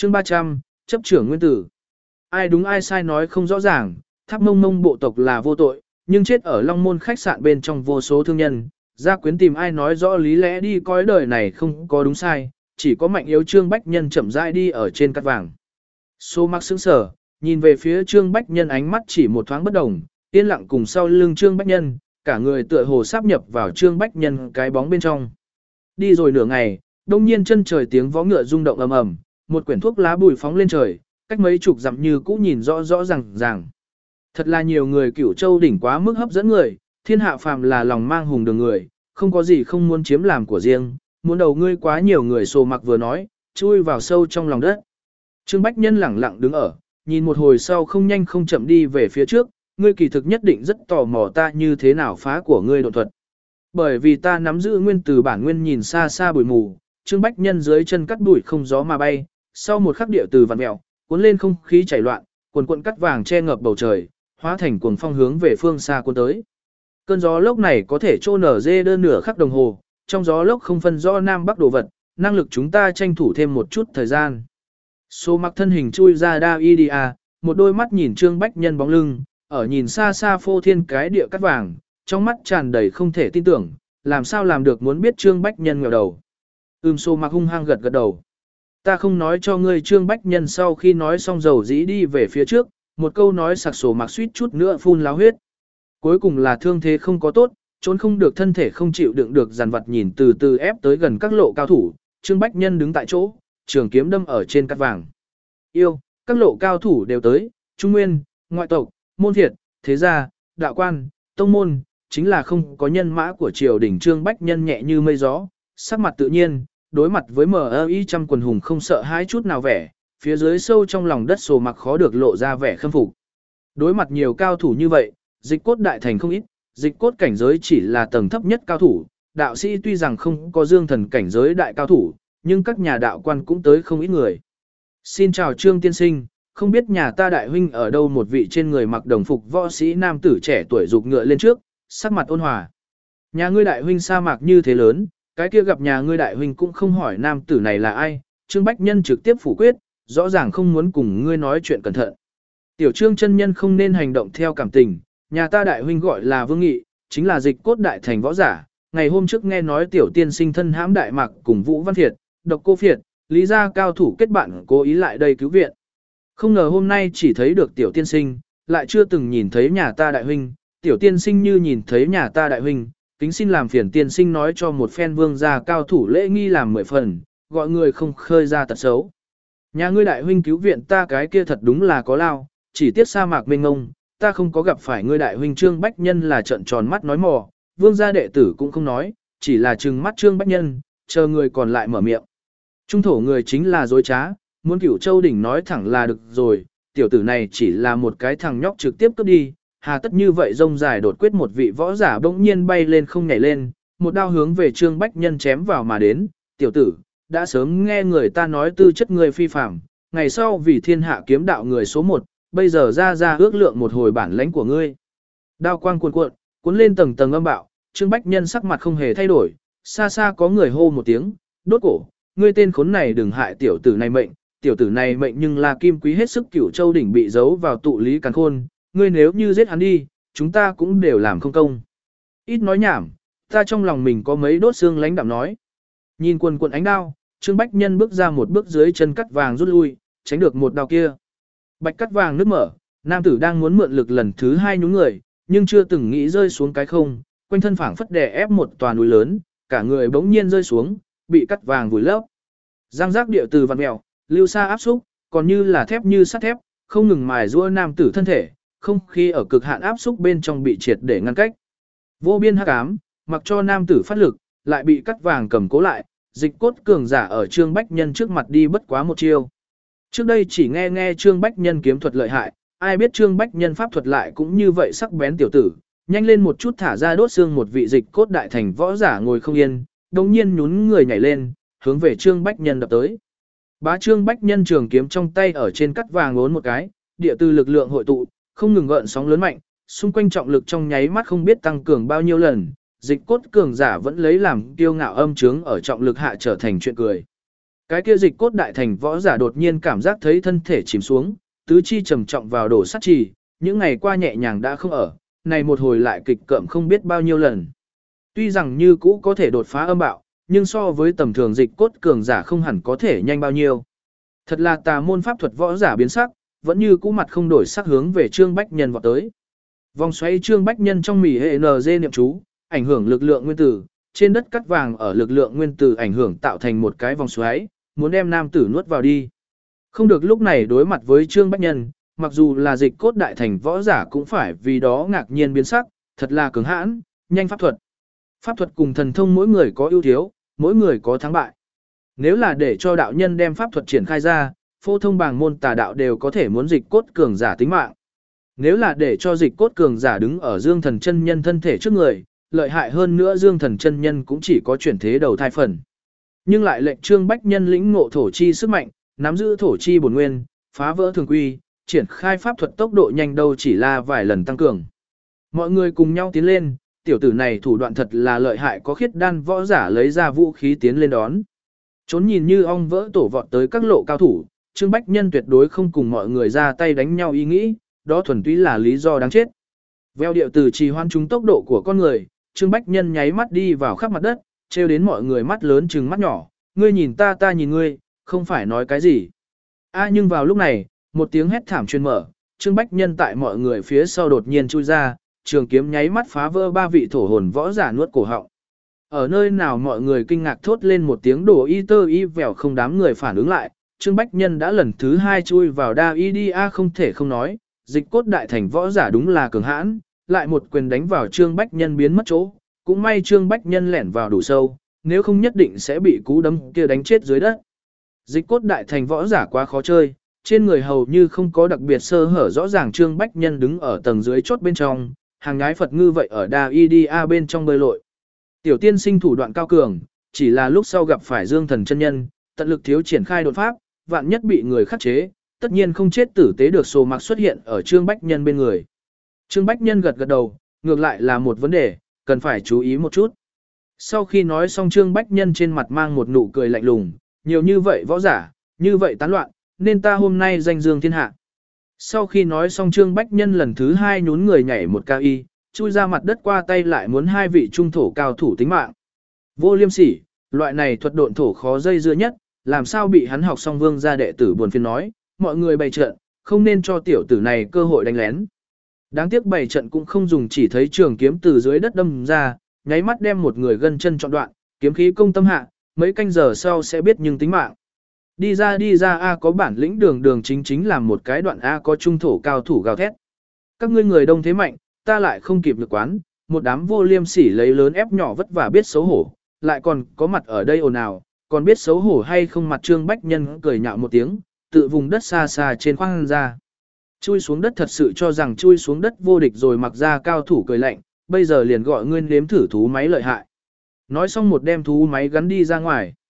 Chương 300, chấp trưởng nguyên tử. Ai đúng ai sai nói không rõ ràng, Tháp Mông Mông bộ tộc là vô tội, nhưng chết ở Long Môn khách sạn bên trong vô số thương nhân. Gia Quyến tìm ai nói rõ lý lẽ đi coi đời này không có đúng sai, chỉ có mạnh yếu Trương Bách Nhân chậm rãi đi ở trên cát vàng. Số Mạc sững sờ, nhìn về phía Trương Bách Nhân ánh mắt chỉ một thoáng bất đồng, yên lặng cùng sau lưng Trương Bách Nhân, cả người tựa hồ sáp nhập vào Trương Bách Nhân cái bóng bên trong. Đi rồi nửa ngày, đông nhiên chân trời tiếng vó ngựa rung động ầm ầm, một quyển thuốc lá bùi phóng lên trời, cách mấy chục dặm như cũ nhìn rõ rõ ràng. Thật là nhiều người Cửu Châu đỉnh quá mức hấp dẫn người, thiên hạ phàm là lòng mang hùng đường người, không có gì không muốn chiếm làm của riêng, muốn đầu ngươi quá nhiều người. Sồ Mặc vừa nói, chui vào sâu trong lòng đất. Trương Bách Nhân lẳng lặng đứng ở, nhìn một hồi sau không nhanh không chậm đi về phía trước, ngươi kỳ thực nhất định rất tò mò ta như thế nào phá của ngươi độ thuật. Bởi vì ta nắm giữ nguyên từ bản nguyên, nhìn xa xa bụi mù, Trương Bách Nhân dưới chân cắt bụi không gió mà bay, sau một khắc địa từ vặn mèo, cuốn lên không khí chảy loạn, quần cuộn cắt vàng che ngập bầu trời, hóa thành cuồng phong hướng về phương xa cuốn tới. Cơn gió lốc này có thể trô nở dê đơn nửa khắc đồng hồ, trong gió lốc không phân rõ nam bắc đồ vật, năng lực chúng ta tranh thủ thêm một chút thời gian. Số Mặc thân hình chui ra đa idia, một đôi mắt nhìn Trương Bách Nhân bóng lưng, ở nhìn xa xa phô thiên cái địa cắt vàng, trong mắt tràn đầy không thể tin tưởng, làm sao làm được, muốn biết Trương Bách Nhân ngẩng đầu. Số Mặc hung hăng gật gật đầu. Ta không nói cho ngươi. Trương Bách Nhân sau khi nói xong dầu dĩ đi về phía trước, một câu nói sặc Số Mặc suýt chút nữa phun láo huyết. Cuối cùng là thương thế không có tốt, trốn không được, thân thể không chịu đựng được, dằn vặt nhìn từ từ ép tới gần các lộ cao thủ. Trương Bách Nhân đứng tại chỗ, trường kiếm đâm ở trên cát vàng. Yêu, các lộ cao thủ đều tới, trung nguyên, ngoại tộc, môn thiệt, thế gia, đạo quan, tông môn, chính là không có nhân mã của triều đình. Trương Bách Nhân nhẹ như mây gió, sắc mặt tự nhiên, đối mặt với MI trăm quần hùng không sợ hãi chút nào vẻ, phía dưới sâu trong lòng đất Sồ Mặc khó được lộ ra vẻ khâm phục. Đối mặt nhiều cao thủ như vậy, Dịch Cốt đại thành không ít, Dịch Cốt cảnh giới chỉ là tầng thấp nhất cao thủ, đạo sĩ tuy rằng không có Dương Thần cảnh giới đại cao thủ, nhưng các nhà đạo quan cũng tới không ít người. Xin chào Trương tiên sinh, không biết nhà ta đại huynh ở đâu? Một vị trên người mặc đồng phục võ sĩ nam tử trẻ tuổi giục ngựa lên trước, sắc mặt ôn hòa. Nhà ngươi đại huynh sa mạc như thế lớn, cái kia gặp nhà ngươi đại huynh cũng không hỏi nam tử này là ai. Trương Bách Nhân trực tiếp phủ quyết, rõ ràng không muốn cùng ngươi nói chuyện cẩn thận. Tiểu Trương chân nhân không nên hành động theo cảm tình, nhà ta đại huynh gọi là Vương Nghị, chính là Dịch Cốt đại thành võ giả. Ngày hôm trước nghe nói tiểu tiên sinh thân hãm Đại Mạc cùng Vũ Văn Thiệt, Độc Cô Phiệt, Lý gia cao thủ kết bạn cố ý lại đây cứu viện. Không ngờ hôm nay chỉ thấy được tiểu tiên sinh, lại chưa từng nhìn thấy nhà ta đại huynh. Tiểu tiên sinh như nhìn thấy nhà ta đại huynh, kính xin làm phiền tiên sinh nói cho một phen Vương gia cao thủ lễ nghi làm 10 phần, gọi người không khơi ra tật xấu. Nhà ngươi đại huynh cứu viện ta cái kia thật đúng là có lao, chỉ tiếc sa mạc mênh mông, ta không có gặp phải ngươi đại huynh. Trương Bách Nhân là trợn tròn mắt nói mò, Vương gia đệ tử cũng không nói, chỉ là trừng mắt Trương Bách Nhân, chờ người còn lại mở miệng. Trung thổ người chính là dối trá, muốn Cửu Châu đỉnh nói thẳng là được rồi, tiểu tử này chỉ là một cái thằng nhóc trực tiếp cướp đi, hà tất như vậy rông dài đột quyết. Một vị võ giả bỗng nhiên bay lên không nhảy lên, một đao hướng về Trương Bách Nhân chém vào mà đến. Tiểu tử, đã sớm nghe người ta nói tư chất người phi phàm, ngày sau vì thiên hạ kiếm đạo người số 1, bây giờ ra ước lượng một hồi bản lãnh của ngươi. Đao quang cuồn cuộn, cuốn lên tầng tầng âm bạo, Trương Bách Nhân sắc mặt không hề thay đổi, xa xa có người hô một tiếng, đốt cổ, ngươi tên khốn này đừng hại tiểu tử này mệnh nhưng là kim quý hết sức. Cửu Châu đỉnh bị giấu vào tụ lý càn khôn, ngươi nếu như giết hắn đi, chúng ta cũng đều làm không công. Ít nói nhảm, ta trong lòng mình có mấy đốt xương lãnh đạm nói. Nhìn quần quần ánh đao, Trương Bách Nhân bước ra một bước, dưới chân cắt vàng rút lui, tránh được một đao kia. Bạch cắt vàng nứt mở, nam tử đang muốn mượn lực lần thứ 2 nhún người, nhưng chưa từng nghĩ rơi xuống cái không, quanh thân phảng phất đè ép một tòa núi lớn, cả người bỗng nhiên rơi xuống, bị cắt vàng vùi lấp. Giang giác địa từ vặn mèo, lưu xa áp xúc, còn như là thép như sắt thép, không ngừng mài giũa nam tử thân thể, không khí ở cực hạn áp xúc bên trong bị triệt để ngăn cách. Vô biên hắc ám, mặc cho nam tử phát lực, lại bị cắt vàng cầm cố lại, Dịch Cốt cường giả ở Trương Bách Nhân trước mặt đi bất quá một chiêu. Trước đây chỉ nghe Trương Bách Nhân kiếm thuật lợi hại, ai biết Trương Bách Nhân pháp thuật lại cũng như vậy sắc bén. Tiểu tử, nhanh lên một chút thả ra đốt xương. Một vị Dịch Cốt đại thành võ giả ngồi không yên, đồng nhiên nhún người nhảy lên, hướng về Trương Bách Nhân đập tới. Bá Trương Bách Nhân trường kiếm trong tay ở trên cắt vàng ốn một cái, địa từ lực lượng hội tụ, không ngừng gợn sóng lớn mạnh, xung quanh trọng lực trong nháy mắt không biết tăng cường bao nhiêu lần. Dịch Cốt cường giả vẫn lấy làm kiêu ngạo âm trướng ở trọng lực hạ trở thành chuyện cười. Cái kia dịch cốt đại thành võ giả đột nhiên cảm giác thấy thân thể chìm xuống, tứ chi trầm trọng vào đổ sát trì, những ngày qua nhẹ nhàng đã không ở, này một hồi lại kịch cợm không biết bao nhiêu lần. Tuy rằng như cũ có thể đột phá âm bạo, nhưng so với tầm thường dịch cốt cường giả không hẳn có thể nhanh bao nhiêu. Thật là tà môn pháp thuật võ giả biến sắc, vẫn như cũ mặt không đổi sắc hướng về Trương Bách Nhân vọt tới. Vòng xoáy Trương Bách Nhân trong mỉ hệ NG niệm chú, ảnh hưởng lực lượng nguyên tử, trên đất cắt vàng ở lực lượng nguyên tử ảnh hưởng tạo thành một cái vòng xoáy, muốn đem nam tử nuốt vào đi. Không được lúc này đối mặt với Trương Bách Nhân, mặc dù là dịch cốt đại thành võ giả cũng phải vì đó ngạc nhiên biến sắc, thật là cứng hãn, nhanh pháp thuật. Pháp thuật cùng thần thông mỗi người có ưu thiếu, mỗi người có thắng bại. Nếu là để cho đạo nhân đem pháp thuật triển khai ra, phô thông bàng môn tà đạo đều có thể muốn dịch cốt cường giả tính mạng. Nếu là để cho dịch cốt cường giả đứng ở Dương Thần chân nhân thân thể trước người, lợi hại hơn nữa Dương Thần chân nhân cũng chỉ có chuyển thế đầu thai phần. Nhưng lại lệnh Trương Bách Nhân lĩnh ngộ thổ chi sức mạnh, nắm giữ thổ chi bổn nguyên, phá vỡ thường quy, triển khai pháp thuật tốc độ nhanh đâu chỉ là vài lần tăng cường. Mọi người cùng nhau tiến lên, tiểu tử này thủ đoạn thật là lợi hại, có khiết đan võ giả lấy ra vũ khí tiến lên đón. Trốn nhìn như ong vỡ tổ vọt tới các lộ cao thủ, Trương Bách Nhân tuyệt đối không cùng mọi người ra tay đánh nhau ý nghĩ, đó thuần túy là lý do đáng chết. Veo điệu từ trì hoãn chúng tốc độ của con người, Trương Bách Nhân nháy mắt đi vào khắp mặt đất, trêu đến mọi người mắt lớn trừng mắt nhỏ, ngươi nhìn ta ta nhìn ngươi, không phải nói cái gì. Nhưng vào lúc này, một tiếng hét thảm truyền mở, Trương Bách Nhân tại mọi người phía sau đột nhiên chui ra, trường kiếm nháy mắt phá vỡ ba vị thổ hồn võ giả nuốt cổ họng. Ở nơi nào mọi người kinh ngạc thốt lên một tiếng đổ y tơ y vèo không đám người phản ứng lại, Trương Bách Nhân đã lần thứ hai chui vào đa y đi không thể không nói, dịch cốt đại thành võ giả đúng là cường hãn, lại một quyền đánh vào Trương Bách Nhân biến mất chỗ, cũng may Trương Bách Nhân lẻn vào đủ sâu, nếu không nhất định sẽ bị cú đấm kia đánh chết dưới đất. Dịch cốt đại thành võ giả quá khó chơi, trên người hầu như không có đặc biệt sơ hở rõ ràng. Trương Bách Nhân đứng ở tầng dưới chốt bên trong, hàng nhái Phật ngư vậy ở đa y đi bên trong bơi lội. Tiểu tiên sinh thủ đoạn cao cường, chỉ là lúc sau gặp phải Dương Thần chân nhân, tận lực thiếu triển khai đột pháp, vạn nhất bị người khắc chế, tất nhiên không chết tử tế được. Sồ Mặc xuất hiện ở Trương Bách Nhân bên người. Trương Bách Nhân gật gật đầu, ngược lại là một vấn đề, cần phải chú ý một chút. Sau khi nói xong Trương Bách Nhân trên mặt mang một nụ cười lạnh lùng, nhiều như vậy võ giả, như vậy tán loạn, nên ta hôm nay danh dương thiên hạ. Sau khi nói xong Trương Bách Nhân lần thứ hai nhún người nhảy một cao y, chui ra mặt đất qua tay lại muốn hai vị trung thổ cao thủ tính mạng. Vô Liêm Sỉ, loại này thuật độn thổ khó dây dưa nhất, làm sao bị hắn học xong vương gia đệ tử buồn phiền nói, mọi người bày trận, không nên cho tiểu tử này cơ hội đánh lén. Đáng tiếc bày trận cũng không dùng, chỉ thấy trường kiếm từ dưới đất đâm ra, nháy mắt đem một người gân chân trọn đoạn, kiếm khí công tâm hạ, mấy canh giờ sau sẽ biết nhưng tính mạng. Đi ra có bản lĩnh đường đường chính chính làm một cái đoạn có trung thổ cao thủ gào thét. Các ngươi người đông thế mạnh, ta lại không kịp lực quán, một đám vô liêm sỉ lấy lớn ép nhỏ vất vả biết xấu hổ, lại còn có mặt ở đây ồn ào, còn biết xấu hổ hay không. Mặt Trương Bách Nhân cười nhạo một tiếng, tự vùng đất xa xa trên khoang ra. Chui xuống đất thật sự cho rằng chui xuống đất vô địch rồi. Mặc ra cao thủ cười lạnh, bây giờ liền gọi ngươi nếm thử thú máy lợi hại. Nói xong một đem thú máy gắn đi ra ngoài.